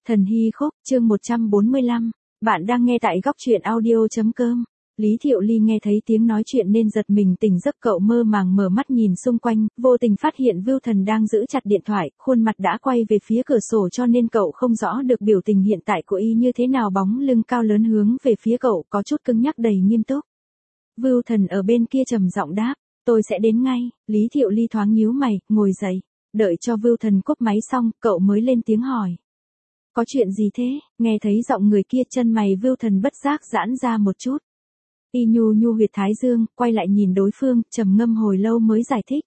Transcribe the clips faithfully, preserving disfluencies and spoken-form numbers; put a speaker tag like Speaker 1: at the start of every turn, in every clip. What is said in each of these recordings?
Speaker 1: Thần Hy Khúc, chương một trăm bốn mươi lăm. Bạn đang nghe tại góc truyện audio.com. Lý Thiệu Ly nghe thấy tiếng nói chuyện nên giật mình tỉnh giấc, cậu mơ màng mở mắt nhìn xung quanh, vô tình phát hiện Vưu Thần đang giữ chặt điện thoại, khuôn mặt đã quay về phía cửa sổ cho nên cậu không rõ được biểu tình hiện tại của y như thế nào. Bóng lưng cao lớn hướng về phía cậu, có chút cứng nhắc đầy nghiêm túc. Vưu Thần ở bên kia trầm giọng đáp, tôi sẽ đến ngay. Lý Thiệu Ly thoáng nhíu mày, ngồi dậy, đợi cho Vưu Thần cúp máy xong, cậu mới lên tiếng hỏi. Có chuyện gì thế? Nghe thấy giọng người kia, chân mày Vưu Thần bất giác giãn ra một chút. Y nhu nhu huyệt thái dương, quay lại nhìn đối phương, trầm ngâm hồi lâu mới giải thích.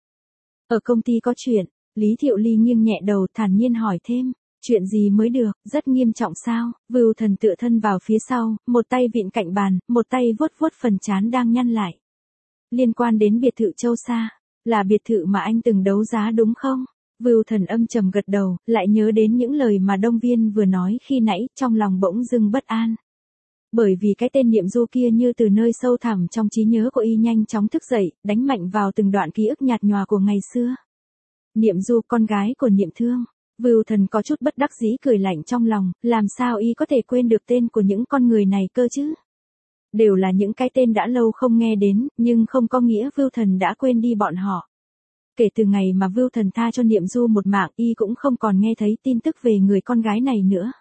Speaker 1: Ở công ty có chuyện. Lý Thiệu Ly nghiêng nhẹ đầu, thản nhiên hỏi thêm. Chuyện gì mới được, rất nghiêm trọng sao? Vưu Thần tựa thân vào phía sau, một tay vịn cạnh bàn, một tay vuốt vuốt phần trán đang nhăn lại. Liên quan đến biệt thự Châu Sa, là biệt thự mà anh từng đấu giá đúng không? Vưu Thần âm trầm gật đầu, lại nhớ đến những lời mà Đông Viên vừa nói khi nãy, trong lòng bỗng dưng bất an. Bởi vì cái tên Niệm Du kia như từ nơi sâu thẳm trong trí nhớ của y nhanh chóng thức dậy, đánh mạnh vào từng đoạn ký ức nhạt nhòa của ngày xưa. Niệm Du, con gái của Niệm Thương. Vưu Thần có chút bất đắc dĩ cười lạnh trong lòng, làm sao y có thể quên được tên của những con người này cơ chứ? Đều là những cái tên đã lâu không nghe đến, nhưng không có nghĩa Vưu Thần đã quên đi bọn họ. Kể từ ngày mà Vưu Thần tha cho Niệm Du một mạng, y cũng không còn nghe thấy tin tức về người con gái này nữa.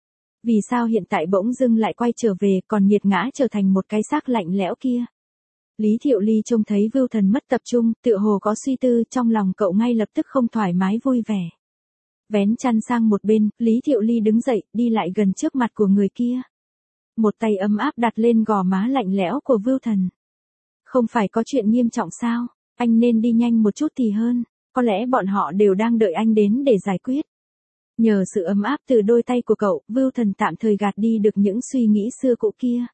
Speaker 1: Vì sao hiện tại bỗng dưng lại quay trở về, còn nghiệt ngã trở thành một cái xác lạnh lẽo kia? Lý Thiệu Ly trông thấy Vưu Thần mất tập trung, tựa hồ có suy tư, trong lòng cậu ngay lập tức không thoải mái vui vẻ. Vén chăn sang một bên, Lý Thiệu Ly đứng dậy, đi lại gần trước mặt của người kia. Một tay ấm áp đặt lên gò má lạnh lẽo của Vưu Thần. Không phải có chuyện nghiêm trọng sao? Anh nên đi nhanh một chút thì hơn, có lẽ bọn họ đều đang đợi anh đến để giải quyết. Nhờ sự ấm áp từ đôi tay của cậu, Vưu Thần tạm thời gạt đi được những suy nghĩ xưa cũ kia.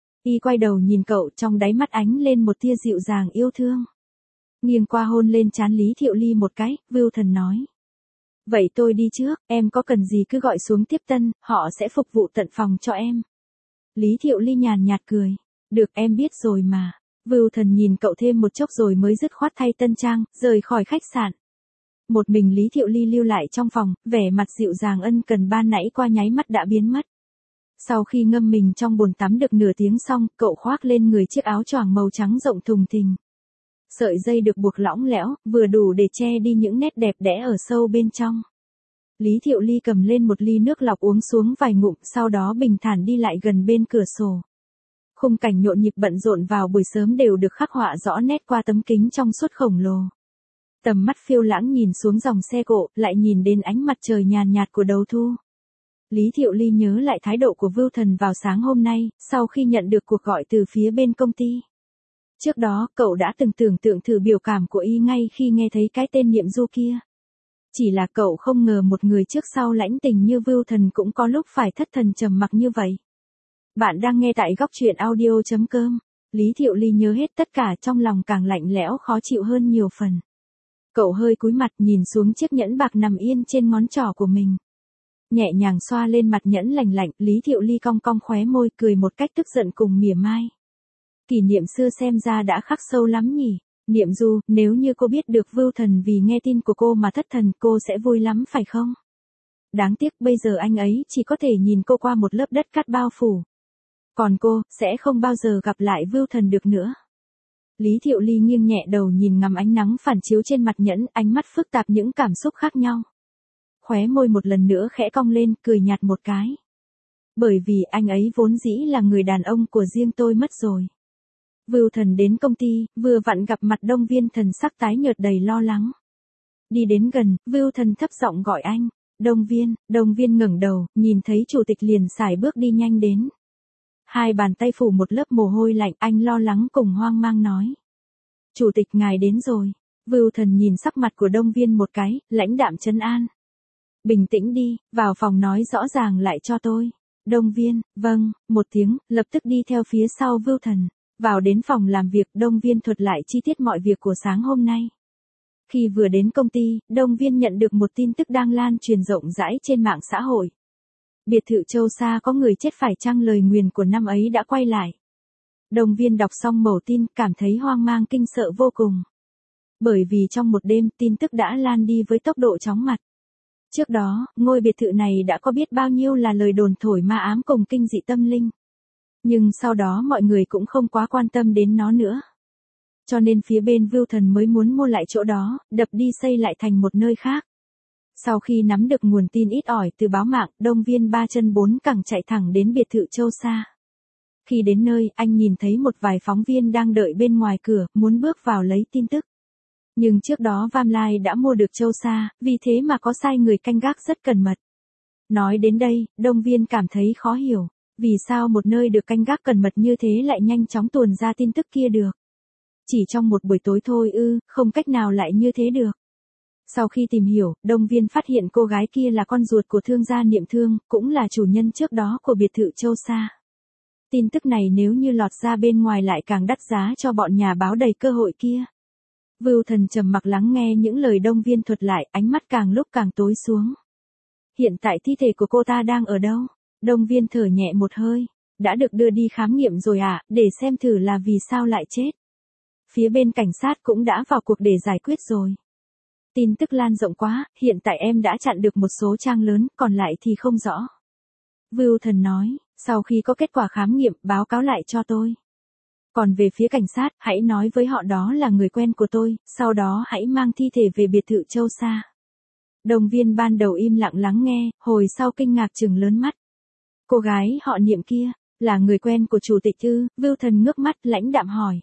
Speaker 1: Y quay đầu nhìn cậu, trong đáy mắt ánh lên một tia dịu dàng yêu thương. Nghiêng qua hôn lên trán Lý Thiệu Ly một cái, Vưu Thần nói. Vậy tôi đi trước, em có cần gì cứ gọi xuống tiếp tân, họ sẽ phục vụ tận phòng cho em. Lý Thiệu Ly nhàn nhạt cười. Được, em biết rồi mà. Vưu Thần nhìn cậu thêm một chốc rồi mới dứt khoát thay tân trang, rời khỏi khách sạn. Một mình Lý Thiệu Ly lưu lại trong phòng, vẻ mặt dịu dàng ân cần ban nãy qua nháy mắt đã biến mất. Sau khi ngâm mình trong bồn tắm được nửa tiếng xong, cậu khoác lên người chiếc áo choàng màu trắng rộng thùng thình. Sợi dây được buộc lỏng lẻo, vừa đủ để che đi những nét đẹp đẽ ở sâu bên trong. Lý Thiệu Ly cầm lên một ly nước lọc uống xuống vài ngụm, sau đó bình thản đi lại gần bên cửa sổ. Khung cảnh nhộn nhịp bận rộn vào buổi sớm đều được khắc họa rõ nét qua tấm kính trong suốt khổng lồ. Tầm mắt phiêu lãng nhìn xuống dòng xe cộ, lại nhìn đến ánh mặt trời nhàn nhạt của đầu thu. Lý Thiệu Ly nhớ lại thái độ của Vưu Thần vào sáng hôm nay, sau khi nhận được cuộc gọi từ phía bên công ty. Trước đó, cậu đã từng tưởng tượng thử biểu cảm của y ngay khi nghe thấy cái tên Niệm Du kia. Chỉ là cậu không ngờ một người trước sau lãnh tình như Vưu Thần cũng có lúc phải thất thần trầm mặc như vậy. Bạn đang nghe tại góc truyện audio.com. Lý Thiệu Ly nhớ hết tất cả, trong lòng càng lạnh lẽo khó chịu hơn nhiều phần. Cậu hơi cúi mặt nhìn xuống chiếc nhẫn bạc nằm yên trên ngón trỏ của mình. Nhẹ nhàng xoa lên mặt nhẫn lành lạnh, Lý Thiệu Ly cong cong khóe môi cười một cách tức giận cùng mỉa mai. Kỷ niệm xưa xem ra đã khắc sâu lắm nhỉ. Niệm Du, nếu như cô biết được Vưu Thần vì nghe tin của cô mà thất thần, cô sẽ vui lắm phải không? Đáng tiếc bây giờ anh ấy chỉ có thể nhìn cô qua một lớp đất cát bao phủ. Còn cô, sẽ không bao giờ gặp lại Vưu Thần được nữa. Lý Thiệu Ly nghiêng nhẹ đầu nhìn ngắm ánh nắng phản chiếu trên mặt nhẫn, ánh mắt phức tạp những cảm xúc khác nhau. Khóe môi một lần nữa khẽ cong lên, cười nhạt một cái. Bởi vì anh ấy vốn dĩ là người đàn ông của riêng tôi mất rồi. Vưu Thần đến công ty, vừa vặn gặp mặt Đông Viên, thần sắc tái nhợt đầy lo lắng. Đi đến gần, Vưu Thần thấp giọng gọi anh. Đông Viên. Đông Viên ngẩng đầu, nhìn thấy chủ tịch liền sải bước đi nhanh đến. Hai bàn tay phủ một lớp mồ hôi lạnh, anh lo lắng cùng hoang mang nói. Chủ tịch ngài đến rồi. Vưu Thần nhìn sắc mặt của Đông Viên một cái, lãnh đạm trấn an. Bình tĩnh đi, vào phòng nói rõ ràng lại cho tôi. Đông Viên, vâng, một tiếng, lập tức đi theo phía sau Vưu Thần. Vào đến phòng làm việc, Đông Viên thuật lại chi tiết mọi việc của sáng hôm nay. Khi vừa đến công ty, Đông Viên nhận được một tin tức đang lan truyền rộng rãi trên mạng xã hội. Biệt thự Châu Sa có người chết, phải chăng lời nguyền của năm ấy đã quay lại? Đông Viên đọc xong mẩu tin, cảm thấy hoang mang kinh sợ vô cùng. Bởi vì trong một đêm, tin tức đã lan đi với tốc độ chóng mặt. Trước đó, ngôi biệt thự này đã có biết bao nhiêu là lời đồn thổi ma ám cùng kinh dị tâm linh. Nhưng sau đó mọi người cũng không quá quan tâm đến nó nữa. Cho nên phía bên Vưu Thần mới muốn mua lại chỗ đó, đập đi xây lại thành một nơi khác. Sau khi nắm được nguồn tin ít ỏi từ báo mạng, Đông Viên ba chân bốn cẳng chạy thẳng đến biệt thự Châu Sa. Khi đến nơi, anh nhìn thấy một vài phóng viên đang đợi bên ngoài cửa, muốn bước vào lấy tin tức. Nhưng trước đó Vam Lai đã mua được Châu Sa, vì thế mà có sai người canh gác rất cẩn mật. Nói đến đây, Đông Viên cảm thấy khó hiểu, vì sao một nơi được canh gác cẩn mật như thế lại nhanh chóng tuồn ra tin tức kia được. Chỉ trong một buổi tối thôi ư, không cách nào lại như thế được. Sau khi tìm hiểu, Đông Viên phát hiện cô gái kia là con ruột của thương gia Niệm Thương, cũng là chủ nhân trước đó của biệt thự Châu Sa. Tin tức này nếu như lọt ra bên ngoài lại càng đắt giá cho bọn nhà báo đầy cơ hội kia. Vưu Thần trầm mặc lắng nghe những lời Đông Viên thuật lại, ánh mắt càng lúc càng tối xuống. Hiện tại thi thể của cô ta đang ở đâu? Đông Viên thở nhẹ một hơi. Đã được đưa đi khám nghiệm rồi à, để xem thử là vì sao lại chết. Phía bên cảnh sát cũng đã vào cuộc để giải quyết rồi. Tin tức lan rộng quá, hiện tại em đã chặn được một số trang lớn, còn lại thì không rõ. Vưu Thần nói, sau khi có kết quả khám nghiệm, báo cáo lại cho tôi. Còn về phía cảnh sát, hãy nói với họ đó là người quen của tôi, sau đó hãy mang thi thể về biệt thự Châu Sa. Đồng Viên ban đầu im lặng lắng nghe, hồi sau kinh ngạc trừng lớn mắt. Cô gái họ Niệm kia, là người quen của chủ tịch ư? Vưu Thần ngước mắt lãnh đạm hỏi.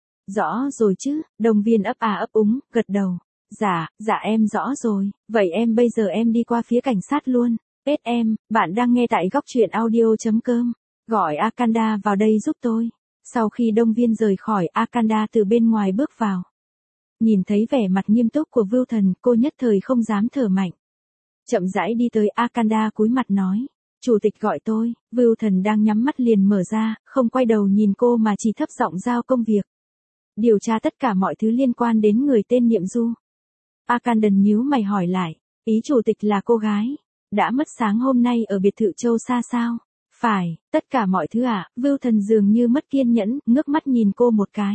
Speaker 1: Rõ rồi chứ, Đồng Viên ấp à ấp úng, gật đầu. Dạ, dạ em rõ rồi, vậy em bây giờ em đi qua phía cảnh sát luôn. ét em, bạn đang nghe tại góc truyện audio chấm com. Gọi Akanda vào đây giúp tôi. Sau khi Đông Viên rời khỏi, Akanda từ bên ngoài bước vào. Nhìn thấy vẻ mặt nghiêm túc của Vưu Thần, cô nhất thời không dám thở mạnh. Chậm rãi đi tới Akanda cúi mặt nói. Chủ tịch gọi tôi. Vưu Thần đang nhắm mắt liền mở ra, không quay đầu nhìn cô mà chỉ thấp giọng giao công việc. Điều tra tất cả mọi thứ liên quan đến người tên Niệm Du. Akanda nhíu mày hỏi lại. Ý chủ tịch là cô gái. Đã mất sáng hôm nay ở biệt thự Châu Sa sao? Phải, tất cả mọi thứ à? Vưu Thần dường như mất kiên nhẫn, ngước mắt nhìn cô một cái.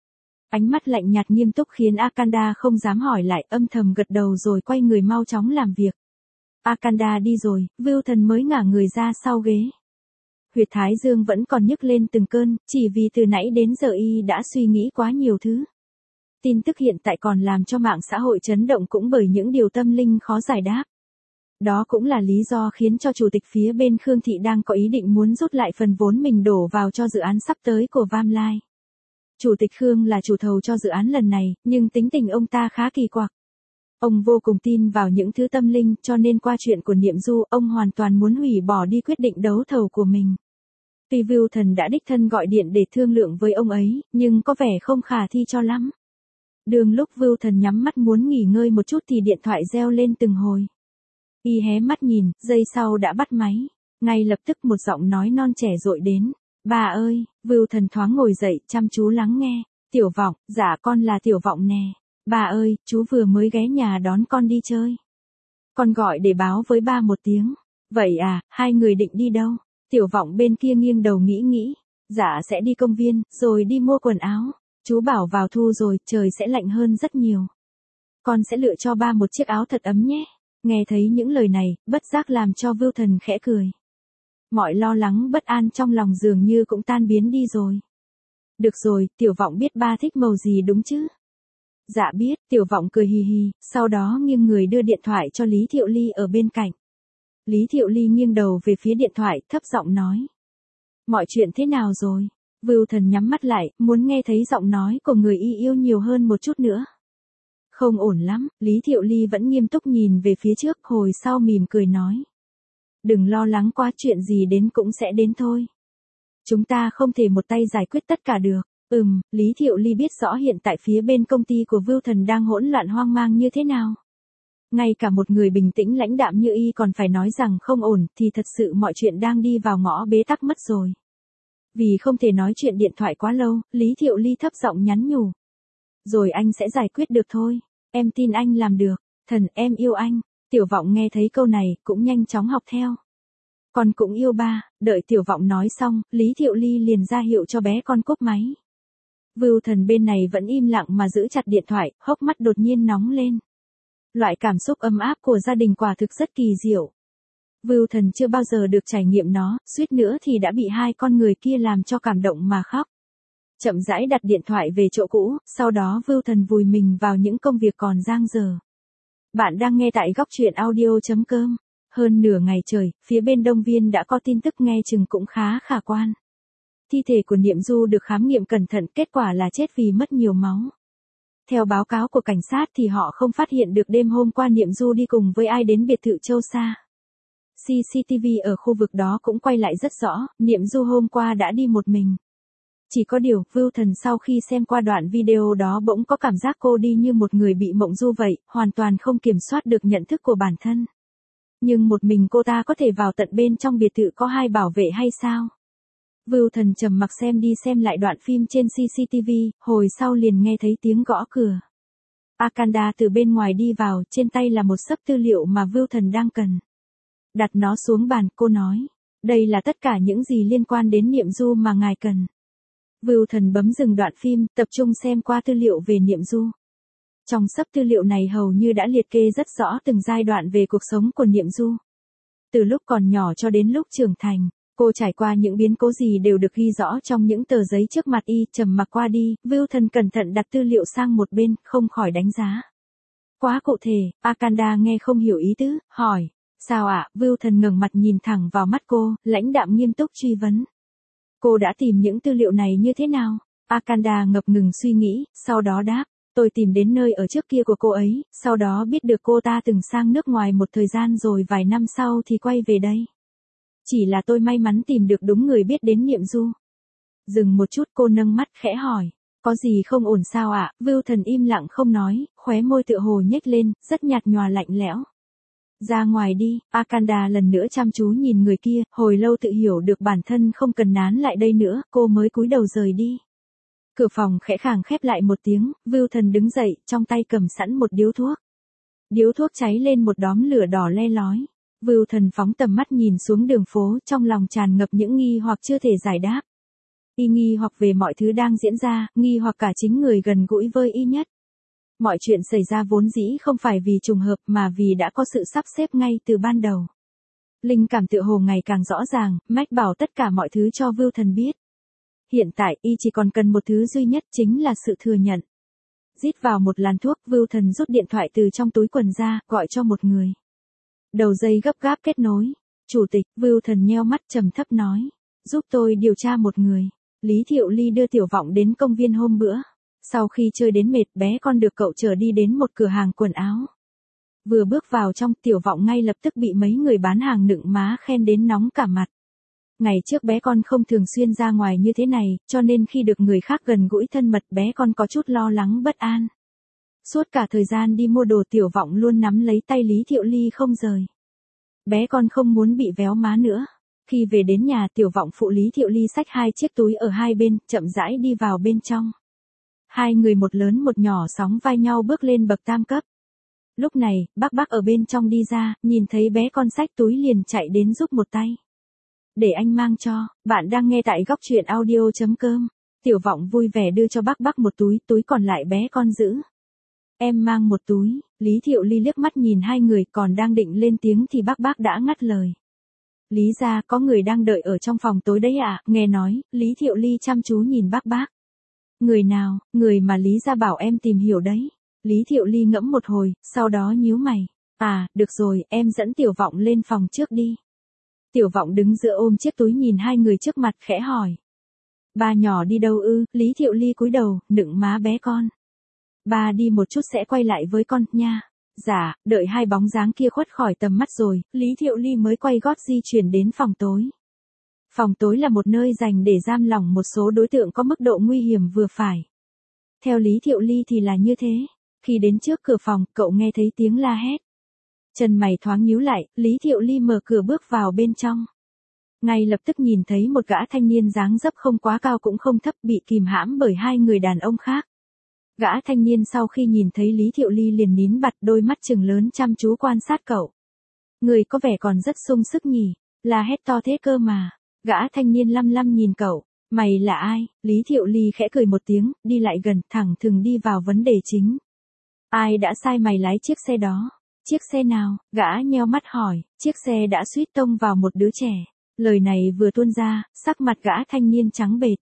Speaker 1: Ánh mắt lạnh nhạt nghiêm túc khiến Akanda không dám hỏi lại, âm thầm gật đầu rồi quay người mau chóng làm việc. Akanda đi rồi, Vưu Thần mới ngả người ra sau ghế. Huyệt thái dương vẫn còn nhức lên từng cơn, chỉ vì từ nãy đến giờ y đã suy nghĩ quá nhiều thứ. Tin tức hiện tại còn làm cho mạng xã hội chấn động cũng bởi những điều tâm linh khó giải đáp. Đó cũng là lý do khiến cho chủ tịch phía bên Khương Thị đang có ý định muốn rút lại phần vốn mình đổ vào cho dự án sắp tới của Vam Lai. Chủ tịch Khương là chủ thầu cho dự án lần này, nhưng tính tình ông ta khá kỳ quặc. Ông vô cùng tin vào những thứ tâm linh, cho nên qua chuyện của Niệm Du, ông hoàn toàn muốn hủy bỏ đi quyết định đấu thầu của mình. Tuy Vưu Thần đã đích thân gọi điện để thương lượng với ông ấy, nhưng có vẻ không khả thi cho lắm. Đường lúc Vưu Thần nhắm mắt muốn nghỉ ngơi một chút thì điện thoại reo lên từng hồi. Y hé mắt nhìn, giây sau đã bắt máy. Ngay lập tức một giọng nói non trẻ dội đến. Bà ơi, Vưu Thần thoáng ngồi dậy, chăm chú lắng nghe. Tiểu Vọng, dạ con là Tiểu Vọng nè. Bà ơi, chú vừa mới ghé nhà đón con đi chơi. Con gọi để báo với ba một tiếng. Vậy à, hai người định đi đâu? Tiểu Vọng bên kia nghiêng đầu nghĩ nghĩ. Dạ sẽ đi công viên, rồi đi mua quần áo. Chú bảo vào thu rồi, trời sẽ lạnh hơn rất nhiều. Con sẽ lựa cho ba một chiếc áo thật ấm nhé. Nghe thấy những lời này, bất giác làm cho Vưu Thần khẽ cười. Mọi lo lắng bất an trong lòng dường như cũng tan biến đi rồi. Được rồi, Tiểu Vọng biết ba thích màu gì đúng chứ? Dạ biết, Tiểu Vọng cười hì hì, sau đó nghiêng người đưa điện thoại cho Lý Thiệu Ly ở bên cạnh. Lý Thiệu Ly nghiêng đầu về phía điện thoại, thấp giọng nói. Mọi chuyện thế nào rồi? Vưu Thần nhắm mắt lại, muốn nghe thấy giọng nói của người y yêu nhiều hơn một chút nữa. Không ổn lắm, Lý Thiệu Ly vẫn nghiêm túc nhìn về phía trước, hồi sau mỉm cười nói. Đừng lo lắng quá, chuyện gì đến cũng sẽ đến thôi. Chúng ta không thể một tay giải quyết tất cả được. Ừm, Lý Thiệu Ly biết rõ hiện tại phía bên công ty của Vưu Thần đang hỗn loạn hoang mang như thế nào. Ngay cả một người bình tĩnh lãnh đạm như y còn phải nói rằng không ổn, thì thật sự mọi chuyện đang đi vào ngõ bế tắc mất rồi. Vì không thể nói chuyện điện thoại quá lâu, Lý Thiệu Ly thấp giọng nhắn nhủ. Rồi anh sẽ giải quyết được thôi. Em tin anh làm được. Thần, em yêu anh. Tiểu Vọng nghe thấy câu này, cũng nhanh chóng học theo. Con cũng yêu ba. Đợi Tiểu Vọng nói xong, Lý Thiệu Ly liền ra hiệu cho bé con cúp máy. Vưu Thần bên này vẫn im lặng mà giữ chặt điện thoại, hốc mắt đột nhiên nóng lên. Loại cảm xúc ấm áp của gia đình quả thực rất kỳ diệu. Vưu Thần chưa bao giờ được trải nghiệm nó, suýt nữa thì đã bị hai con người kia làm cho cảm động mà khóc. Chậm rãi đặt điện thoại về chỗ cũ, sau đó Vưu Thần vùi mình vào những công việc còn dang dở. Bạn đang nghe tại góc truyện audio.com. Hơn nửa ngày trời, phía bên Đông Viên đã có tin tức nghe chừng cũng khá khả quan. Thi thể của Niệm Du được khám nghiệm cẩn thận, kết quả là chết vì mất nhiều máu. Theo báo cáo của cảnh sát thì họ không phát hiện được đêm hôm qua Niệm Du đi cùng với ai đến biệt thự Châu Sa. xê xê tê vê ở khu vực đó cũng quay lại rất rõ, Niệm Du hôm qua đã đi một mình. Chỉ có điều, Vưu Thần sau khi xem qua đoạn video đó bỗng có cảm giác cô đi như một người bị mộng du vậy, hoàn toàn không kiểm soát được nhận thức của bản thân. Nhưng một mình cô ta có thể vào tận bên trong biệt thự có hai bảo vệ hay sao? Vưu Thần trầm mặc xem đi xem lại đoạn phim trên xê xê tê vê, hồi sau liền nghe thấy tiếng gõ cửa. Akanda từ bên ngoài đi vào, trên tay là một xấp tư liệu mà Vưu Thần đang cần. Đặt nó xuống bàn, cô nói, đây là tất cả những gì liên quan đến Niệm Du mà ngài cần. Vưu Thần bấm dừng đoạn phim, tập trung xem qua tư liệu về Niệm Du. Trong xấp tư liệu này hầu như đã liệt kê rất rõ từng giai đoạn về cuộc sống của Niệm Du. Từ lúc còn nhỏ cho đến lúc trưởng thành, cô trải qua những biến cố gì đều được ghi rõ trong những tờ giấy trước mặt y. Trầm mặc qua đi, Vưu Thần cẩn thận đặt tư liệu sang một bên, không khỏi đánh giá. Quá cụ thể. Akanda nghe không hiểu ý tứ, hỏi, sao ạ? À? Vưu Thần ngẩng mặt nhìn thẳng vào mắt cô, lãnh đạm nghiêm túc truy vấn. Cô đã tìm những tư liệu này như thế nào? Akanda ngập ngừng suy nghĩ, sau đó đáp, tôi tìm đến nơi ở trước kia của cô ấy, sau đó biết được cô ta từng sang nước ngoài một thời gian rồi vài năm sau thì quay về đây. Chỉ là tôi may mắn tìm được đúng người biết đến Niệm Du. Dừng một chút, cô nâng mắt khẽ hỏi, có gì không ổn sao ạ? À? Vưu Thần im lặng không nói, khóe môi tựa hồ nhếch lên, rất nhạt nhòa lạnh lẽo. Ra ngoài đi. Akanda lần nữa chăm chú nhìn người kia, hồi lâu tự hiểu được bản thân không cần nán lại đây nữa, cô mới cúi đầu rời đi. Cửa phòng khẽ khàng khép lại một tiếng, Vưu Thần đứng dậy, trong tay cầm sẵn một điếu thuốc. Điếu thuốc cháy lên một đóm lửa đỏ le lói. Vưu Thần phóng tầm mắt nhìn xuống đường phố, trong lòng tràn ngập những nghi hoặc chưa thể giải đáp. Y nghi hoặc về mọi thứ đang diễn ra, nghi hoặc cả chính người gần gũi với y nhất. Mọi chuyện xảy ra vốn dĩ không phải vì trùng hợp mà vì đã có sự sắp xếp ngay từ ban đầu. Linh cảm tựa hồ ngày càng rõ ràng, mách bảo tất cả mọi thứ cho Vưu Thần biết. Hiện tại, y chỉ còn cần một thứ duy nhất, chính là sự thừa nhận. Rít vào một làn thuốc, Vưu Thần rút điện thoại từ trong túi quần ra, gọi cho một người. Đầu dây gấp gáp kết nối. Chủ tịch. Vưu Thần nheo mắt trầm thấp nói, giúp tôi điều tra một người. Lý Thiệu Ly đưa Tiểu Vọng đến công viên hôm bữa. Sau khi chơi đến mệt, bé con được cậu chở đi đến một cửa hàng quần áo. Vừa bước vào trong, Tiểu Vọng ngay lập tức bị mấy người bán hàng nựng má khen đến nóng cả mặt. Ngày trước bé con không thường xuyên ra ngoài như thế này, cho nên khi được người khác gần gũi thân mật, bé con có chút lo lắng bất an. Suốt cả thời gian đi mua đồ, Tiểu Vọng luôn nắm lấy tay Lý Thiệu Ly không rời. Bé con không muốn bị véo má nữa. Khi về đến nhà, Tiểu Vọng phụ Lý Thiệu Ly xách hai chiếc túi ở hai bên, chậm rãi đi vào bên trong. Hai người một lớn một nhỏ sóng vai nhau bước lên bậc tam cấp. Lúc này, bác bác ở bên trong đi ra, nhìn thấy bé con xách túi liền chạy đến giúp một tay. Để anh mang cho. Bạn đang nghe tại góc truyện audio.com. Tiểu Vọng vui vẻ đưa cho bác bác một túi, túi còn lại bé con giữ. Em mang một túi. Lý Thiệu Ly liếc mắt nhìn hai người, còn đang định lên tiếng thì bác bác đã ngắt lời. Lý gia, có người đang đợi ở trong phòng tối đấy ạ. À? Nghe nói, Lý Thiệu Ly chăm chú nhìn bác bác. Người nào? Người mà Lý gia bảo em tìm hiểu đấy. Lý Thiệu Ly ngẫm một hồi, sau đó nhíu mày. À, được rồi, em dẫn Tiểu Vọng lên phòng trước đi. Tiểu Vọng đứng giữa ôm chiếc túi nhìn hai người trước mặt khẽ hỏi. Ba nhỏ đi đâu ư? Lý Thiệu Ly cúi đầu, nựng má bé con. Ba đi một chút sẽ quay lại với con, nha. Dạ. Đợi hai bóng dáng kia khuất khỏi tầm mắt rồi, Lý Thiệu Ly mới quay gót di chuyển đến phòng tối. Phòng tối là một nơi dành để giam lỏng một số đối tượng có mức độ nguy hiểm vừa phải. Theo Lý Thiệu Ly thì là như thế. Khi đến trước cửa phòng, cậu nghe thấy tiếng la hét. Chân mày thoáng nhíu lại, Lý Thiệu Ly mở cửa bước vào bên trong. Ngay lập tức nhìn thấy một gã thanh niên dáng dấp không quá cao cũng không thấp bị kìm hãm bởi hai người đàn ông khác. Gã thanh niên sau khi nhìn thấy Lý Thiệu Ly liền nín bặt, đôi mắt trừng lớn chăm chú quan sát cậu. Người có vẻ còn rất sung sức nhỉ, la hét to thế cơ mà. Gã thanh niên lăm lăm nhìn cậu, mày là ai? Lý Thiệu Ly khẽ cười một tiếng, đi lại gần, thẳng thừng đi vào vấn đề chính. Ai đã sai mày lái chiếc xe đó? Chiếc xe nào? Gã nheo mắt hỏi, chiếc xe đã suýt tông vào một đứa trẻ. Lời này vừa tuôn ra, sắc mặt gã thanh niên trắng bệch.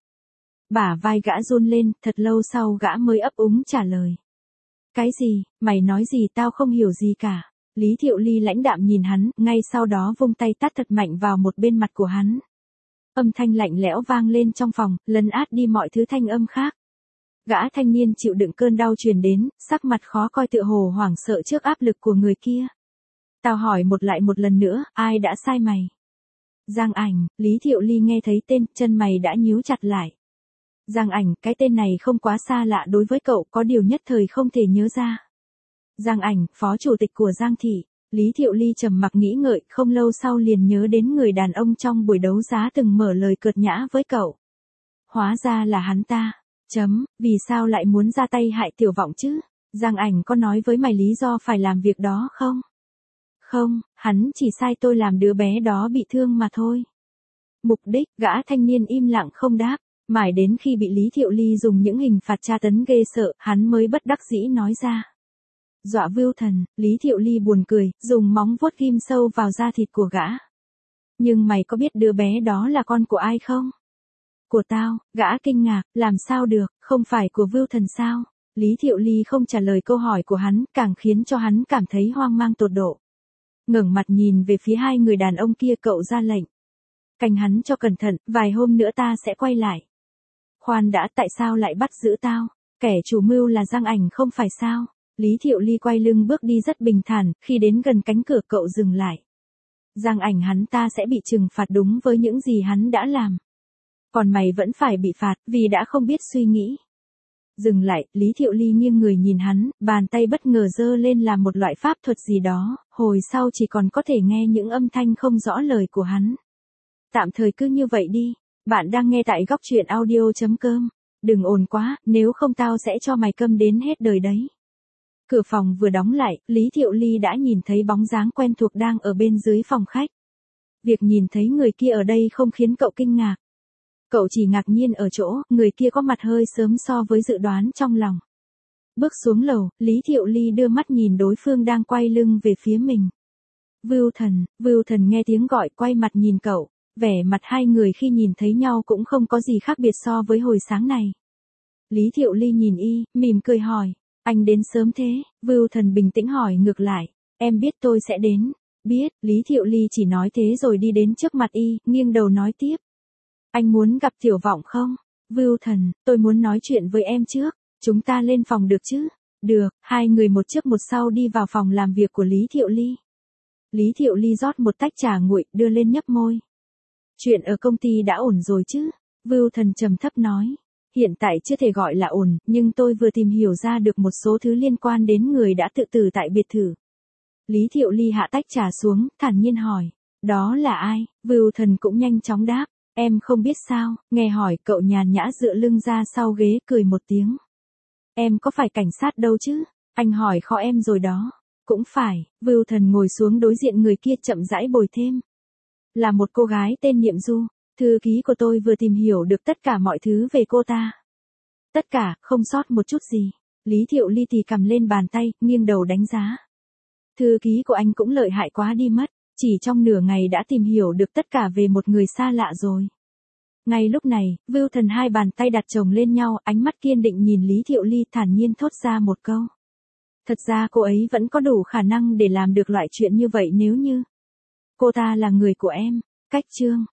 Speaker 1: Bả vai gã run lên, thật lâu sau gã mới ấp úng trả lời. Cái gì, mày nói gì tao không hiểu gì cả. Lý Thiệu Ly lãnh đạm nhìn hắn, ngay sau đó vung tay tát thật mạnh vào một bên mặt của hắn. Âm thanh lạnh lẽo vang lên trong phòng, lấn át đi mọi thứ thanh âm khác. Gã thanh niên chịu đựng cơn đau truyền đến, sắc mặt khó coi tựa hồ hoảng sợ trước áp lực của người kia. Tao hỏi một lại một lần nữa, ai đã sai mày? Giang Ảnh. Lý Thiệu Ly nghe thấy tên, chân mày đã nhíu chặt lại. Giang Ảnh, cái tên này không quá xa lạ đối với cậu, có điều nhất thời không thể nhớ ra. Giang Ảnh, phó chủ tịch của Giang Thị. Lý Thiệu Ly trầm mặc nghĩ ngợi, không lâu sau liền nhớ đến người đàn ông trong buổi đấu giá từng mở lời cợt nhã với cậu. Hóa ra là hắn ta. Chấm, vì sao lại muốn ra tay hại Tiểu Vọng chứ? Giang Ảnh có nói với mày lý do phải làm việc đó không? Không, hắn chỉ sai tôi làm đứa bé đó bị thương mà thôi. Mục đích, gã thanh niên im lặng không đáp, mãi đến khi bị Lý Thiệu Ly dùng những hình phạt tra tấn ghê sợ, hắn mới bất đắc dĩ nói ra. Dọa Vưu Thần. Lý Thiệu Ly buồn cười, dùng móng vuốt ghim sâu vào da thịt của gã. Nhưng mày có biết đứa bé đó là con của ai không? Của tao. Gã kinh ngạc, làm sao được, không phải của Vưu Thần sao? Lý Thiệu Ly không trả lời câu hỏi của hắn, càng khiến cho hắn cảm thấy hoang mang tột độ. Ngẩng mặt nhìn về phía hai người đàn ông kia, cậu ra lệnh. Canh hắn cho cẩn thận, vài hôm nữa ta sẽ quay lại. Khoan đã, tại sao lại bắt giữ tao? Kẻ chủ mưu là Giang Ảnh không phải sao? Lý Thiệu Ly quay lưng bước đi rất bình thản, khi đến gần cánh cửa cậu dừng lại. Giang Ảnh hắn ta sẽ bị trừng phạt đúng với những gì hắn đã làm. Còn mày vẫn phải bị phạt, vì đã không biết suy nghĩ. Dừng lại, Lý Thiệu Ly nghiêng người nhìn hắn, bàn tay bất ngờ giơ lên làm một loại pháp thuật gì đó, hồi sau chỉ còn có thể nghe những âm thanh không rõ lời của hắn. Tạm thời cứ như vậy đi, bạn đang nghe tại góc truyện audio chấm com. Đừng ồn quá, nếu không tao sẽ cho mày câm đến hết đời đấy. Cửa phòng vừa đóng lại, Lý Thiệu Ly đã nhìn thấy bóng dáng quen thuộc đang ở bên dưới phòng khách. Việc nhìn thấy người kia ở đây không khiến cậu kinh ngạc. Cậu chỉ ngạc nhiên ở chỗ, người kia có mặt hơi sớm so với dự đoán trong lòng. Bước xuống lầu, Lý Thiệu Ly đưa mắt nhìn đối phương đang quay lưng về phía mình. Vưu Thần. Vưu Thần nghe tiếng gọi, quay mặt nhìn cậu, vẻ mặt hai người khi nhìn thấy nhau cũng không có gì khác biệt so với hồi sáng này. Lý Thiệu Ly nhìn y, mỉm cười hỏi, anh đến sớm thế? Vưu Thần bình tĩnh hỏi ngược lại, em biết tôi sẽ đến. Biết. Lý Thiệu Ly chỉ nói thế rồi đi đến trước mặt y, nghiêng đầu nói tiếp. Anh muốn gặp Tiểu Vọng không? Vưu Thần, tôi muốn nói chuyện với em trước. Chúng ta lên phòng được chứ? Được. Hai người một trước một sau đi vào phòng làm việc của Lý Thiệu Ly. Lý Thiệu Ly rót một tách trà nguội, đưa lên nhấp môi. Chuyện ở công ty đã ổn rồi chứ? Vưu Thần trầm thấp nói. Hiện tại chưa thể gọi là ổn, nhưng tôi vừa tìm hiểu ra được một số thứ liên quan đến người đã tự tử tại biệt thự. Lý Thiệu Ly hạ tách trà xuống, thản nhiên hỏi. Đó là ai? Vưu Thần cũng nhanh chóng đáp. Em không biết sao? Nghe hỏi, cậu nhàn nhã dựa lưng ra sau ghế, cười một tiếng. Em có phải cảnh sát đâu chứ? Anh hỏi khó em rồi đó. Cũng phải. Vưu Thần ngồi xuống đối diện người kia, chậm rãi bồi thêm. Là một cô gái tên Niệm Du. Thư ký của tôi vừa tìm hiểu được tất cả mọi thứ về cô ta. Tất cả, không sót một chút gì. Lý Thiệu Ly thì cầm lên bàn tay, nghiêng đầu đánh giá. Thư ký của anh cũng lợi hại quá đi mất. Chỉ trong nửa ngày đã tìm hiểu được tất cả về một người xa lạ rồi. Ngay lúc này, Vưu Thần hai bàn tay đặt chồng lên nhau, ánh mắt kiên định nhìn Lý Thiệu Ly, thản nhiên thốt ra một câu. Thật ra cô ấy vẫn có đủ khả năng để làm được loại chuyện như vậy nếu như cô ta là người của em. Cách chương